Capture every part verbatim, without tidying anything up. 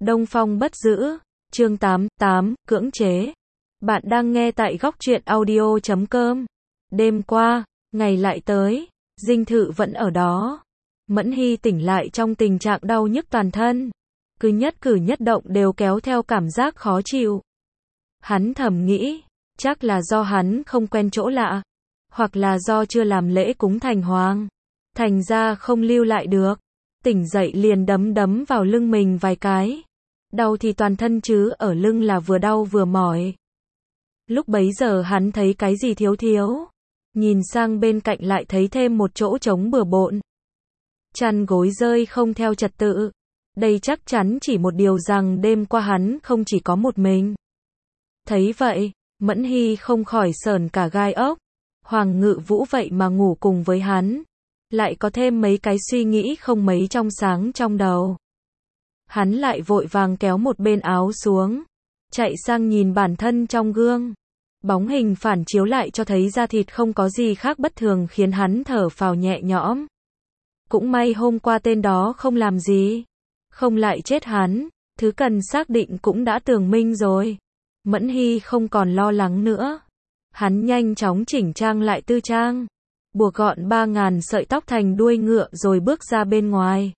Đông Phong bất giữ, chương tám, tám, cưỡng chế. Bạn đang nghe tại góc truyện audio chấm com. Đêm qua, ngày lại tới, dinh thự vẫn ở đó. Mẫn Hy tỉnh lại trong tình trạng đau nhức toàn thân. Cứ nhất cử nhất động đều kéo theo cảm giác khó chịu. Hắn thầm nghĩ, chắc là do hắn không quen chỗ lạ, hoặc là do chưa làm lễ cúng thành hoàng, thành ra không lưu lại được. Tỉnh dậy liền đấm đấm vào lưng mình vài cái. Đau thì toàn thân chứ ở lưng là vừa đau vừa mỏi. Lúc bấy giờ hắn thấy cái gì thiếu thiếu. Nhìn sang bên cạnh lại thấy thêm một chỗ trống bừa bộn. Chăn gối rơi không theo trật tự. Đây chắc chắn chỉ một điều rằng đêm qua hắn không chỉ có một mình. Thấy vậy, Mẫn Hy không khỏi sởn cả gai ốc. Hoàng Ngự Vũ vậy mà ngủ cùng với hắn. Lại có thêm mấy cái suy nghĩ không mấy trong sáng trong đầu. Hắn lại vội vàng kéo một bên áo xuống, chạy sang nhìn bản thân trong gương. Bóng hình phản chiếu lại cho thấy da thịt không có gì khác bất thường khiến hắn thở phào nhẹ nhõm. Cũng may hôm qua tên đó không làm gì, không lại chết hắn, thứ cần xác định cũng đã tường minh rồi. Mẫn Hy không còn lo lắng nữa. Hắn nhanh chóng chỉnh trang lại tư trang, buộc gọn ba ngàn sợi tóc thành đuôi ngựa rồi bước ra bên ngoài.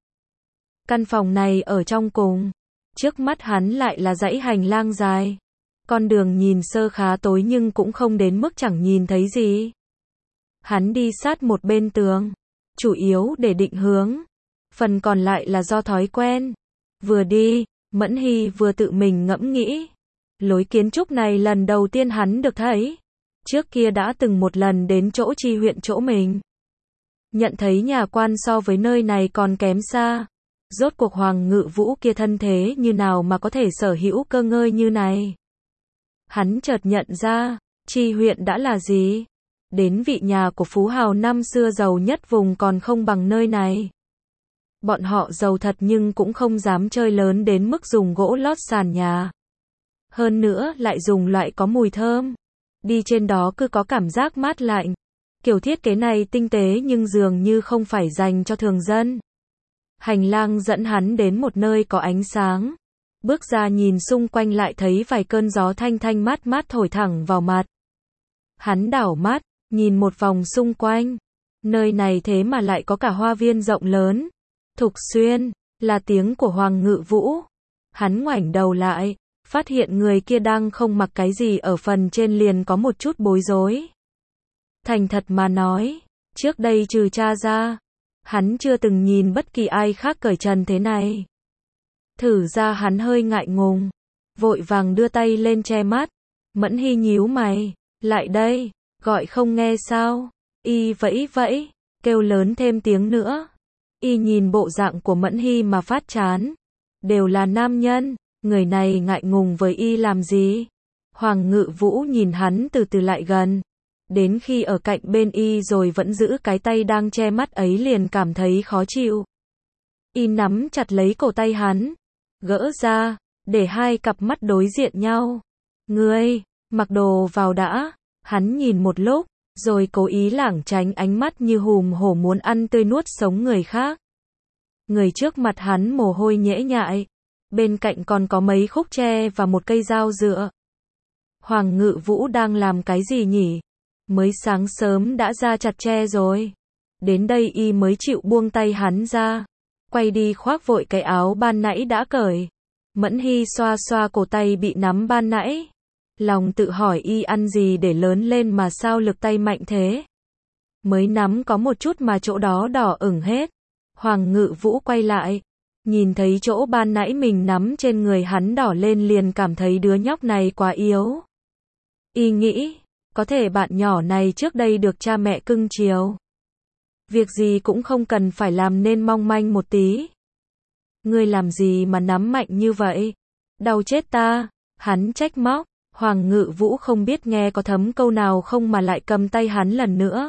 Căn phòng này ở trong cùng, trước mắt hắn lại là dãy hành lang dài. Con đường nhìn sơ khá tối nhưng cũng không đến mức chẳng nhìn thấy gì. Hắn đi sát một bên tường, chủ yếu để định hướng, phần còn lại là do thói quen. Vừa đi, Mẫn Hy vừa tự mình ngẫm nghĩ. Lối kiến trúc này lần đầu tiên hắn được thấy. Trước kia đã từng một lần đến chỗ Chi huyện chỗ mình. Nhận thấy nhà quan so với nơi này còn kém xa. Rốt cuộc Hoàng Ngự Vũ kia thân thế như nào mà có thể sở hữu cơ ngơi như này. Hắn chợt nhận ra, Chi huyện đã là gì? Đến vị nhà của phú hào năm xưa giàu nhất vùng còn không bằng nơi này. Bọn họ giàu thật nhưng cũng không dám chơi lớn đến mức dùng gỗ lót sàn nhà. Hơn nữa lại dùng loại có mùi thơm. Đi trên đó cứ có cảm giác mát lạnh. Kiểu thiết kế này tinh tế nhưng dường như không phải dành cho thường dân. Hành lang dẫn hắn đến một nơi có ánh sáng. Bước ra nhìn xung quanh lại thấy vài cơn gió thanh thanh mát mát thổi thẳng vào mặt. Hắn đảo mắt, nhìn một vòng xung quanh. Nơi này thế mà lại có cả hoa viên rộng lớn. Thục Xuyên, là tiếng của Hoàng Ngự Vũ. Hắn ngoảnh đầu lại, phát hiện người kia đang không mặc cái gì ở phần trên liền có một chút bối rối. Thành thật mà nói, trước đây trừ cha ra, hắn chưa từng nhìn bất kỳ ai khác cởi trần thế này. Thử ra hắn hơi ngại ngùng, vội vàng đưa tay lên che mắt. Mẫn Hy nhíu mày, lại đây, gọi không nghe sao? Y vẫy vẫy, kêu lớn thêm tiếng nữa. Y nhìn bộ dạng của Mẫn Hy mà phát chán. Đều là nam nhân, người này ngại ngùng với Y làm gì? Hoàng Ngự Vũ nhìn hắn từ từ lại gần. Đến khi ở cạnh bên Y rồi vẫn giữ cái tay đang che mắt ấy liền cảm thấy khó chịu. Y nắm chặt lấy cổ tay hắn, gỡ ra, để hai cặp mắt đối diện nhau. Ngươi, mặc đồ vào đã. Hắn nhìn một lúc, rồi cố ý lảng tránh ánh mắt như hùm hổ muốn ăn tươi nuốt sống người khác. Người trước mặt hắn mồ hôi nhễ nhại. Bên cạnh còn có mấy khúc tre và một cây dao dựa. Hoàng Ngự Vũ đang làm cái gì nhỉ? Mới sáng sớm đã ra chặt tre rồi. Đến đây Y mới chịu buông tay hắn ra. Quay đi khoác vội cái áo ban nãy đã cởi. Mẫn Hy xoa xoa cổ tay bị nắm ban nãy. Lòng tự hỏi Y ăn gì để lớn lên mà sao lực tay mạnh thế? Mới nắm có một chút mà chỗ đó đỏ ửng hết. Hoàng Ngự Vũ quay lại. Nhìn thấy chỗ ban nãy mình nắm trên người hắn đỏ lên liền cảm thấy đứa nhóc này quá yếu. Y nghĩ, có thể bạn nhỏ này trước đây được cha mẹ cưng chiều. Việc gì cũng không cần phải làm nên mong manh một tí. Ngươi làm gì mà nắm mạnh như vậy? Đau chết ta, hắn trách móc. Hoàng Ngự Vũ không biết nghe có thấm câu nào không mà lại cầm tay hắn lần nữa.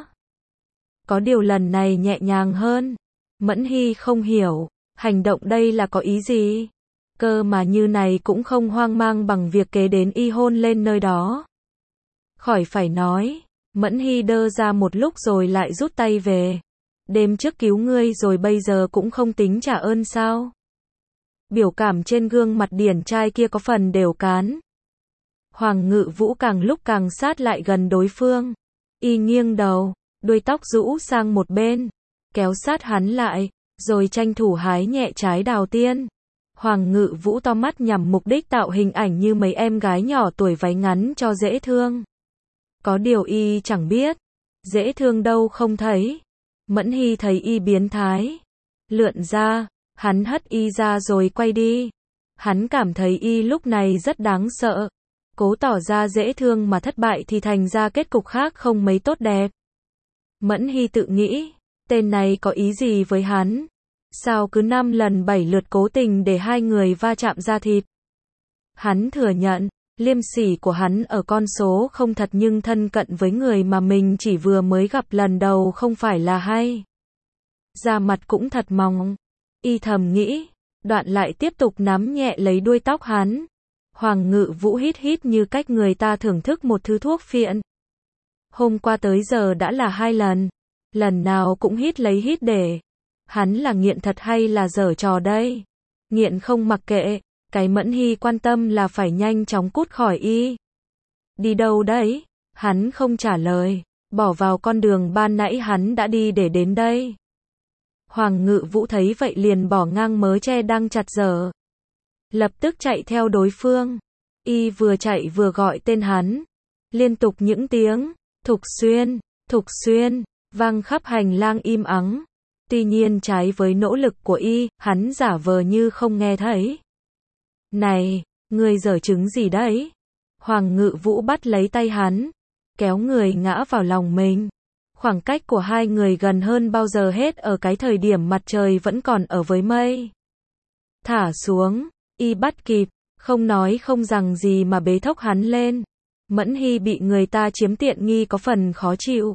Có điều lần này nhẹ nhàng hơn. Mẫn Hy không hiểu, hành động đây là có ý gì? Cơ mà như này cũng không hoang mang bằng việc kế đến Y hôn lên nơi đó. Khỏi phải nói, Mẫn Hy đơ ra một lúc rồi lại rút tay về. Đêm trước cứu ngươi rồi bây giờ cũng không tính trả ơn sao? Biểu cảm trên gương mặt điển trai kia có phần đều cán. Hoàng Ngự Vũ càng lúc càng sát lại gần đối phương. Y nghiêng đầu, đuôi tóc rũ sang một bên, kéo sát hắn lại, rồi tranh thủ hái nhẹ trái đào tiên. Hoàng Ngự Vũ to mắt nhằm mục đích tạo hình ảnh như mấy em gái nhỏ tuổi váy ngắn cho dễ thương. Có điều y chẳng biết, dễ thương đâu không thấy. Mẫn Hy thấy y biến thái, lượn ra, hắn hất y ra rồi quay đi. Hắn cảm thấy y lúc này rất đáng sợ. Cố tỏ ra dễ thương mà thất bại thì thành ra kết cục khác không mấy tốt đẹp. Mẫn Hy tự nghĩ, tên này có ý gì với hắn? Sao cứ năm lần bảy lượt cố tình để hai người va chạm da thịt? Hắn thừa nhận, liêm sỉ của hắn ở con số không thật nhưng thân cận với người mà mình chỉ vừa mới gặp lần đầu không phải là hay. Da mặt cũng thật mỏng. Y thầm nghĩ, đoạn lại tiếp tục nắm nhẹ lấy đuôi tóc hắn. Hoàng Ngự Vũ hít hít như cách người ta thưởng thức một thứ thuốc phiện. Hôm qua tới giờ đã là hai lần. Lần nào cũng hít lấy hít để. Hắn là nghiện thật hay là giở trò đây? Nghiện không mặc kệ, cái Mẫn Hy quan tâm là phải nhanh chóng cút khỏi y. Đi đâu đấy? Hắn không trả lời, bỏ vào con đường ban nãy hắn đã đi để đến đây. Hoàng Ngự Vũ thấy vậy liền bỏ ngang mớ tre đang chặt dở. Lập tức chạy theo đối phương. Y vừa chạy vừa gọi tên hắn. Liên tục những tiếng, Thục Xuyên, Thục Xuyên, vang khắp hành lang im ắng. Tuy nhiên trái với nỗ lực của y, hắn giả vờ như không nghe thấy. Này, ngươi giở trứng gì đấy? Hoàng Ngự Vũ bắt lấy tay hắn, kéo người ngã vào lòng mình. Khoảng cách của hai người gần hơn bao giờ hết ở cái thời điểm mặt trời vẫn còn ở với mây. Thả xuống, y bắt kịp, không nói không rằng gì mà bế thốc hắn lên. Mẫn Hy bị người ta chiếm tiện nghi có phần khó chịu.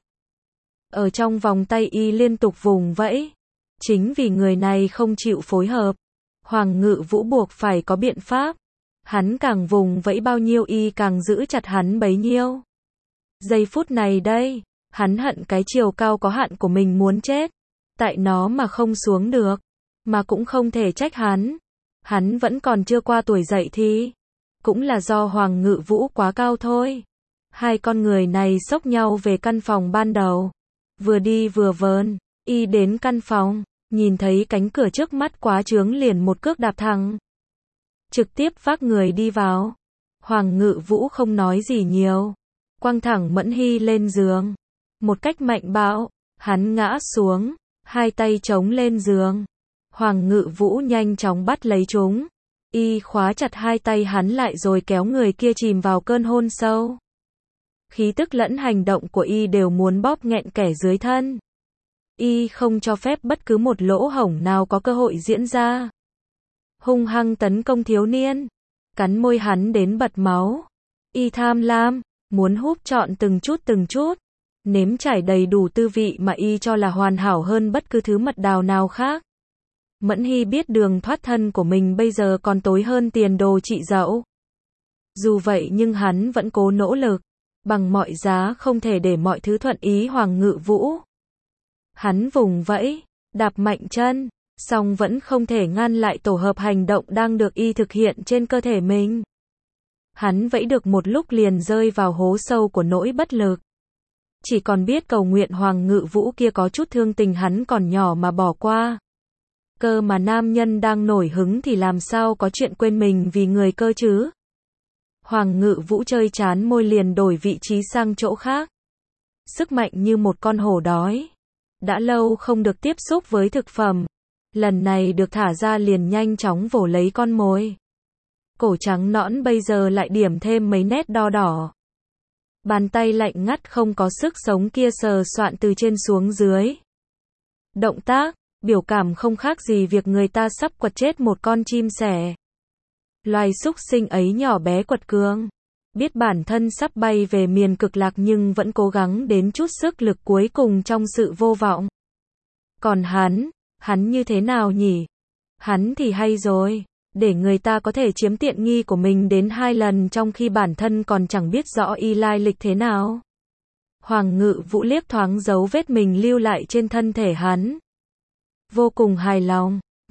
Ở trong vòng tay y liên tục vùng vẫy. Chính vì người này không chịu phối hợp, Hoàng Ngự Vũ buộc phải có biện pháp. Hắn càng vùng vẫy bao nhiêu y càng giữ chặt hắn bấy nhiêu. Giây phút này đây, hắn hận cái chiều cao có hạn của mình muốn chết. Tại nó mà không xuống được, mà cũng không thể trách hắn. Hắn vẫn còn chưa qua tuổi dậy thì. Cũng là do Hoàng Ngự Vũ quá cao thôi. Hai con người này xốc nhau về căn phòng ban đầu. Vừa đi vừa vờn, y đến căn phòng, nhìn thấy cánh cửa trước mắt quá chướng liền một cước đạp thẳng. Trực tiếp vác người đi vào. Hoàng Ngự Vũ không nói gì nhiều. Quăng thẳng Mẫn Hy lên giường. Một cách mạnh bạo, hắn ngã xuống, hai tay chống lên giường. Hoàng Ngự Vũ nhanh chóng bắt lấy chúng. Y khóa chặt hai tay hắn lại rồi kéo người kia chìm vào cơn hôn sâu. Khí tức lẫn hành động của y đều muốn bóp nghẹn kẻ dưới thân. Y không cho phép bất cứ một lỗ hổng nào có cơ hội diễn ra. Hung hăng tấn công thiếu niên. Cắn môi hắn đến bật máu. Y tham lam, muốn húp trọn từng chút từng chút. Nếm trải đầy đủ tư vị mà y cho là hoàn hảo hơn bất cứ thứ mật đào nào khác. Mẫn Hy biết đường thoát thân của mình bây giờ còn tối hơn tiền đồ chị dẫu. Dù vậy nhưng hắn vẫn cố nỗ lực. Bằng mọi giá không thể để mọi thứ thuận ý Hoàng Ngự Vũ. Hắn vùng vẫy, đạp mạnh chân, song vẫn không thể ngăn lại tổ hợp hành động đang được y thực hiện trên cơ thể mình. Hắn vẫy được một lúc liền rơi vào hố sâu của nỗi bất lực. Chỉ còn biết cầu nguyện Hoàng Ngự Vũ kia có chút thương tình hắn còn nhỏ mà bỏ qua. Cơ mà nam nhân đang nổi hứng thì làm sao có chuyện quên mình vì người cơ chứ? Hoàng Ngự Vũ chơi chán môi liền đổi vị trí sang chỗ khác. Sức mạnh như một con hổ đói. Đã lâu không được tiếp xúc với thực phẩm. Lần này được thả ra liền nhanh chóng vồ lấy con mồi. Cổ trắng nõn bây giờ lại điểm thêm mấy nét đo đỏ. Bàn tay lạnh ngắt không có sức sống kia sờ soạn từ trên xuống dưới. Động tác, biểu cảm không khác gì việc người ta sắp quật chết một con chim sẻ. Loài súc sinh ấy nhỏ bé quật cường. Biết bản thân sắp bay về miền cực lạc nhưng vẫn cố gắng đến chút sức lực cuối cùng trong sự vô vọng. Còn hắn, hắn như thế nào nhỉ? Hắn thì hay rồi. Để người ta có thể chiếm tiện nghi của mình đến hai lần trong khi bản thân còn chẳng biết rõ y lai lịch thế nào. Hoàng Ngự Vũ liếc thoáng dấu vết mình lưu lại trên thân thể hắn. Vô cùng hài lòng,